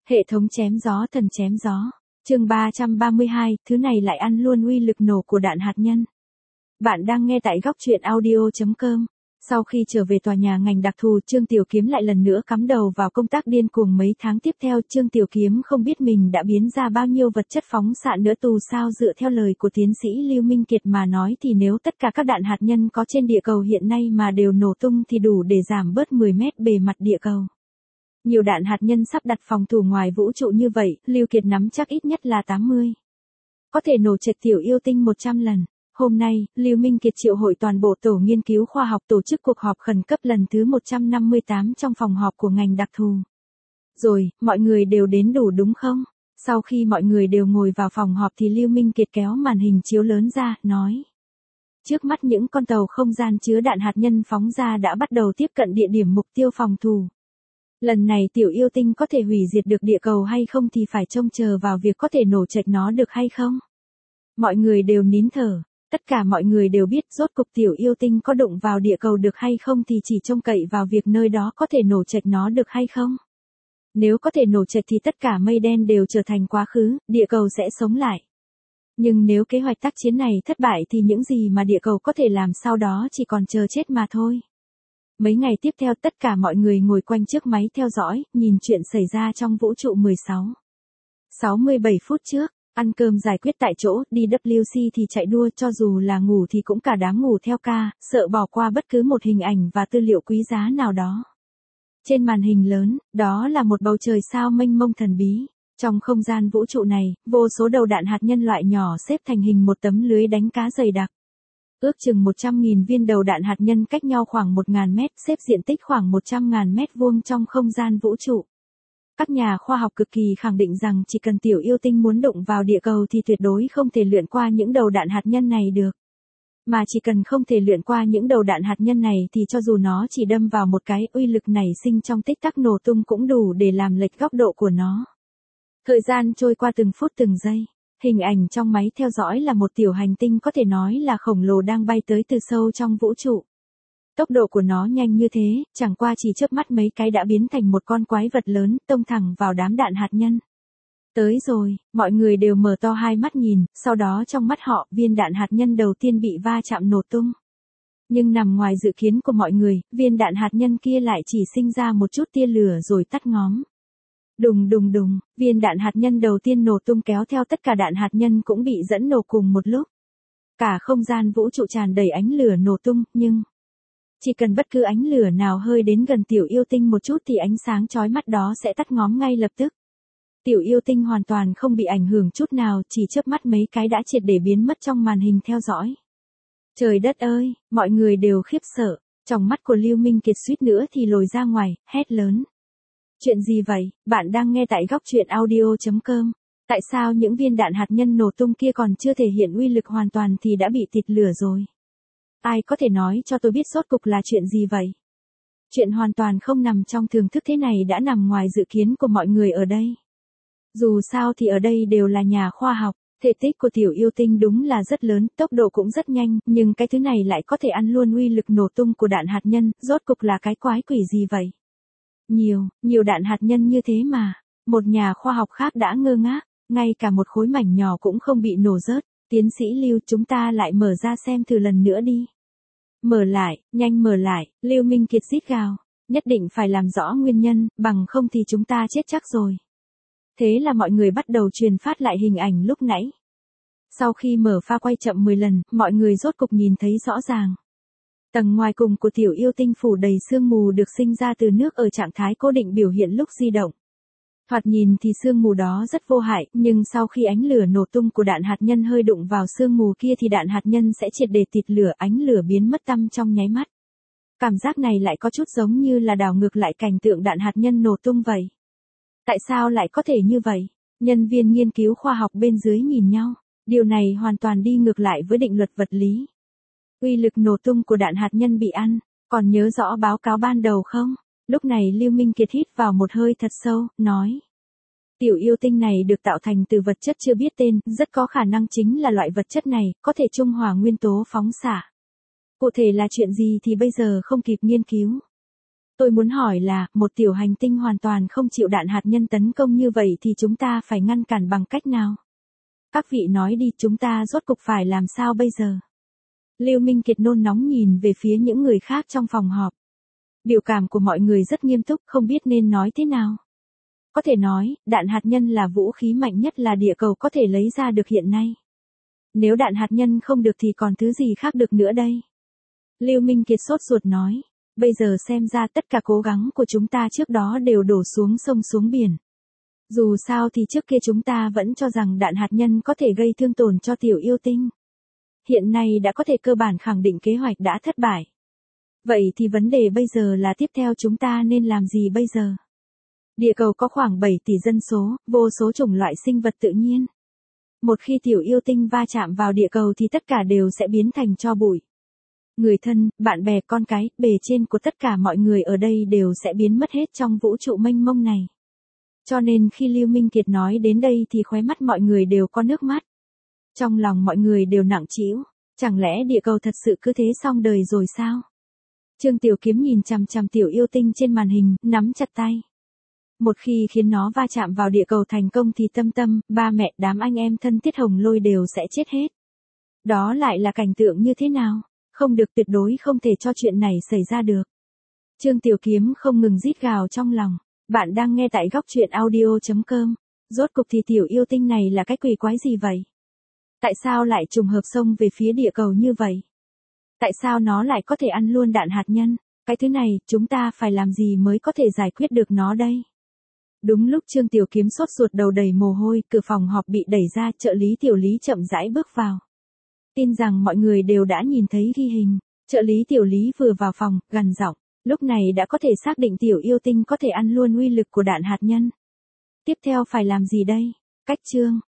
Hệ thống chém gió thần chém gió. Chương 332, thứ này lại ăn luôn uy lực nổ của đạn hạt nhân. Bạn đang nghe tại góc truyện audio.com. Sau khi trở về tòa nhà ngành đặc thù, Trương Tiểu Kiếm lại lần nữa cắm đầu vào công tác điên cuồng mấy tháng tiếp theo. Trương Tiểu Kiếm không biết mình đã biến ra bao nhiêu vật chất phóng xạ nữa tù sao. Dựa theo lời của tiến sĩ Lưu Minh Kiệt mà nói thì nếu tất cả các đạn hạt nhân có trên địa cầu hiện nay mà đều nổ tung thì đủ để giảm bớt 10 mét bề mặt địa cầu. Nhiều đạn hạt nhân sắp đặt phòng thủ ngoài vũ trụ như vậy, Lưu Kiệt nắm chắc ít nhất là 80. Có thể nổ trệt Tiểu Yêu Tinh 100 lần. Hôm nay, Lưu Minh Kiệt triệu hội toàn bộ tổ nghiên cứu khoa học tổ chức cuộc họp khẩn cấp lần thứ 158 trong phòng họp của ngành đặc thù. Rồi, mọi người đều đến đủ đúng không? Sau khi mọi người đều ngồi vào phòng họp thì Lưu Minh Kiệt kéo màn hình chiếu lớn ra, nói. Trước mắt những con tàu không gian chứa đạn hạt nhân phóng ra đã bắt đầu tiếp cận địa điểm mục tiêu phòng thủ. Lần này Tiểu Yêu Tinh có thể hủy diệt được địa cầu hay không thì phải trông chờ vào việc có thể nổ trệt nó được hay không. Mọi người đều nín thở. Tất cả mọi người đều biết rốt cục Tiểu Yêu Tinh có đụng vào địa cầu được hay không thì chỉ trông cậy vào việc nơi đó có thể nổ trệt nó được hay không. Nếu có thể nổ trệt thì tất cả mây đen đều trở thành quá khứ, địa cầu sẽ sống lại. Nhưng nếu kế hoạch tác chiến này thất bại thì những gì mà địa cầu có thể làm sau đó chỉ còn chờ chết mà thôi. Mấy ngày tiếp theo tất cả mọi người ngồi quanh chiếc máy theo dõi, nhìn chuyện xảy ra trong vũ trụ 67 phút trước. Ăn cơm giải quyết tại chỗ, đi WC thì chạy đua, cho dù là ngủ thì cũng cả đám ngủ theo ca, sợ bỏ qua bất cứ một hình ảnh và tư liệu quý giá nào đó. Trên màn hình lớn, đó là một bầu trời sao mênh mông thần bí. Trong không gian vũ trụ này, vô số đầu đạn hạt nhân loại nhỏ xếp thành hình một tấm lưới đánh cá dày đặc. Ước chừng 100.000 viên đầu đạn hạt nhân cách nhau khoảng 1.000 mét, xếp diện tích khoảng 100.000 mét vuông trong không gian vũ trụ. Các nhà khoa học cực kỳ khẳng định rằng chỉ cần Tiểu Yêu Tinh muốn đụng vào địa cầu thì tuyệt đối không thể lượn qua những đầu đạn hạt nhân này được. Mà chỉ cần không thể lượn qua những đầu đạn hạt nhân này thì cho dù nó chỉ đâm vào một cái, uy lực nảy sinh trong tích tắc nổ tung cũng đủ để làm lệch góc độ của nó. Thời gian trôi qua từng phút từng giây. Hình ảnh trong máy theo dõi là một tiểu hành tinh có thể nói là khổng lồ đang bay tới từ sâu trong vũ trụ. Tốc độ của nó nhanh như thế, chẳng qua chỉ chớp mắt mấy cái đã biến thành một con quái vật lớn, tông thẳng vào đám đạn hạt nhân. Tới rồi, mọi người đều mở to hai mắt nhìn, sau đó trong mắt họ, viên đạn hạt nhân đầu tiên bị va chạm nổ tung. Nhưng nằm ngoài dự kiến của mọi người, viên đạn hạt nhân kia lại chỉ sinh ra một chút tia lửa rồi tắt ngóm. Đùng đùng đùng, viên đạn hạt nhân đầu tiên nổ tung kéo theo tất cả đạn hạt nhân cũng bị dẫn nổ cùng một lúc. Cả không gian vũ trụ tràn đầy ánh lửa nổ tung, nhưng chỉ cần bất cứ ánh lửa nào hơi đến gần Tiểu Yêu Tinh một chút thì ánh sáng chói mắt đó sẽ tắt ngóm ngay lập tức. Tiểu Yêu Tinh hoàn toàn không bị ảnh hưởng chút nào, chỉ chớp mắt mấy cái đã triệt để biến mất trong màn hình theo dõi. Trời đất ơi, mọi người đều khiếp sợ, trong mắt của Lưu Minh Kiệt suýt nữa thì lồi ra ngoài, hét lớn. Chuyện gì vậy? Bạn đang nghe tại góc truyện audio.com. Tại sao những viên đạn hạt nhân nổ tung kia còn chưa thể hiện uy lực hoàn toàn thì đã bị tịt lửa rồi? Ai có thể nói cho tôi biết rốt cục là chuyện gì vậy? Chuyện hoàn toàn không nằm trong thưởng thức thế này đã nằm ngoài dự kiến của mọi người ở đây. Dù sao thì ở đây đều là nhà khoa học, thể tích của Tiểu Yêu Tinh đúng là rất lớn, tốc độ cũng rất nhanh, nhưng cái thứ này lại có thể ăn luôn uy lực nổ tung của đạn hạt nhân, rốt cục là cái quái quỷ gì vậy? Nhiều đạn hạt nhân như thế mà, một nhà khoa học khác đã ngơ ngác, ngay cả một khối mảnh nhỏ cũng không bị nổ rớt. Tiến sĩ Lưu, chúng ta lại mở ra xem thử lần nữa đi. Mở lại, nhanh mở lại, Lưu Minh Kiệt rít gào, nhất định phải làm rõ nguyên nhân, bằng không thì chúng ta chết chắc rồi. Thế là mọi người bắt đầu truyền phát lại hình ảnh lúc nãy. Sau khi mở pha quay chậm 10 lần, mọi người rốt cục nhìn thấy rõ ràng. Tầng ngoài cùng của Tiểu Yêu Tinh phủ đầy sương mù được sinh ra từ nước ở trạng thái cố định biểu hiện lúc di động. Thoạt nhìn thì sương mù đó rất vô hại, nhưng sau khi ánh lửa nổ tung của đạn hạt nhân hơi đụng vào sương mù kia thì đạn hạt nhân sẽ triệt để tịt lửa, ánh lửa biến mất tăm trong nháy mắt. Cảm giác này lại có chút giống như là đảo ngược lại cảnh tượng đạn hạt nhân nổ tung vậy. Tại sao lại có thể như vậy? Nhân viên nghiên cứu khoa học bên dưới nhìn nhau, điều này hoàn toàn đi ngược lại với định luật vật lý. Uy lực nổ tung của đạn hạt nhân bị ăn, còn nhớ rõ báo cáo ban đầu không? Lúc này Lưu Minh Kiệt hít vào một hơi thật sâu, nói. Tiểu Yêu Tinh này được tạo thành từ vật chất chưa biết tên, rất có khả năng chính là loại vật chất này, có thể trung hòa nguyên tố phóng xạ. Cụ thể là chuyện gì thì bây giờ không kịp nghiên cứu. Tôi muốn hỏi là, một tiểu hành tinh hoàn toàn không chịu đạn hạt nhân tấn công như vậy thì chúng ta phải ngăn cản bằng cách nào? Các vị nói đi, chúng ta rốt cục phải làm sao bây giờ? Lưu Minh Kiệt nôn nóng nhìn về phía những người khác trong phòng họp. Biểu cảm của mọi người rất nghiêm túc, không biết nên nói thế nào. Có thể nói, đạn hạt nhân là vũ khí mạnh nhất là địa cầu có thể lấy ra được hiện nay. Nếu đạn hạt nhân không được thì còn thứ gì khác được nữa đây? Lưu Minh Kiệt sốt ruột nói. Bây giờ xem ra tất cả cố gắng của chúng ta trước đó đều đổ xuống sông xuống biển. Dù sao thì trước kia chúng ta vẫn cho rằng đạn hạt nhân có thể gây thương tổn cho tiểu yêu tinh. Hiện nay đã có thể cơ bản khẳng định kế hoạch đã thất bại. Vậy thì vấn đề bây giờ là tiếp theo chúng ta nên làm gì bây giờ? Địa cầu có khoảng 7 tỷ dân số, vô số chủng loại sinh vật tự nhiên. Một khi tiểu yêu tinh va chạm vào địa cầu thì tất cả đều sẽ biến thành tro bụi. Người thân, bạn bè, con cái, bề trên của tất cả mọi người ở đây đều sẽ biến mất hết trong vũ trụ mênh mông này. Cho nên khi Lưu Minh Kiệt nói đến đây thì khóe mắt mọi người đều có nước mắt. Trong lòng mọi người đều nặng trĩu, chẳng lẽ địa cầu thật sự cứ thế xong đời rồi sao? Trương Tiểu Kiếm nhìn chằm chằm tiểu yêu tinh trên màn hình, nắm chặt tay. Một khi khiến nó va chạm vào địa cầu thành công thì Tâm Tâm, ba mẹ, đám anh em thân thiết Hồng Lôi đều sẽ chết hết. Đó lại là cảnh tượng như thế nào? Không được, tuyệt đối không thể cho chuyện này xảy ra được. Trương Tiểu Kiếm không ngừng rít gào trong lòng. Bạn đang nghe tại góc truyện audio.com. Rốt cục thì tiểu yêu tinh này là cái quỷ quái gì vậy? Tại sao lại trùng hợp xông về phía địa cầu như vậy? Tại sao nó lại có thể ăn luôn đạn hạt nhân? Cái thứ này, chúng ta phải làm gì mới có thể giải quyết được nó đây? Đúng lúc Trương Tiểu Kiếm sốt ruột đầu đầy mồ hôi, cửa phòng họp bị đẩy ra, trợ lý Tiểu Lý chậm rãi bước vào. Tin rằng mọi người đều đã nhìn thấy ghi hình. Trợ lý Tiểu Lý vừa vào phòng, gằn giọng, lúc này đã có thể xác định tiểu yêu tinh có thể ăn luôn uy lực của đạn hạt nhân. Tiếp theo phải làm gì đây? Cách chương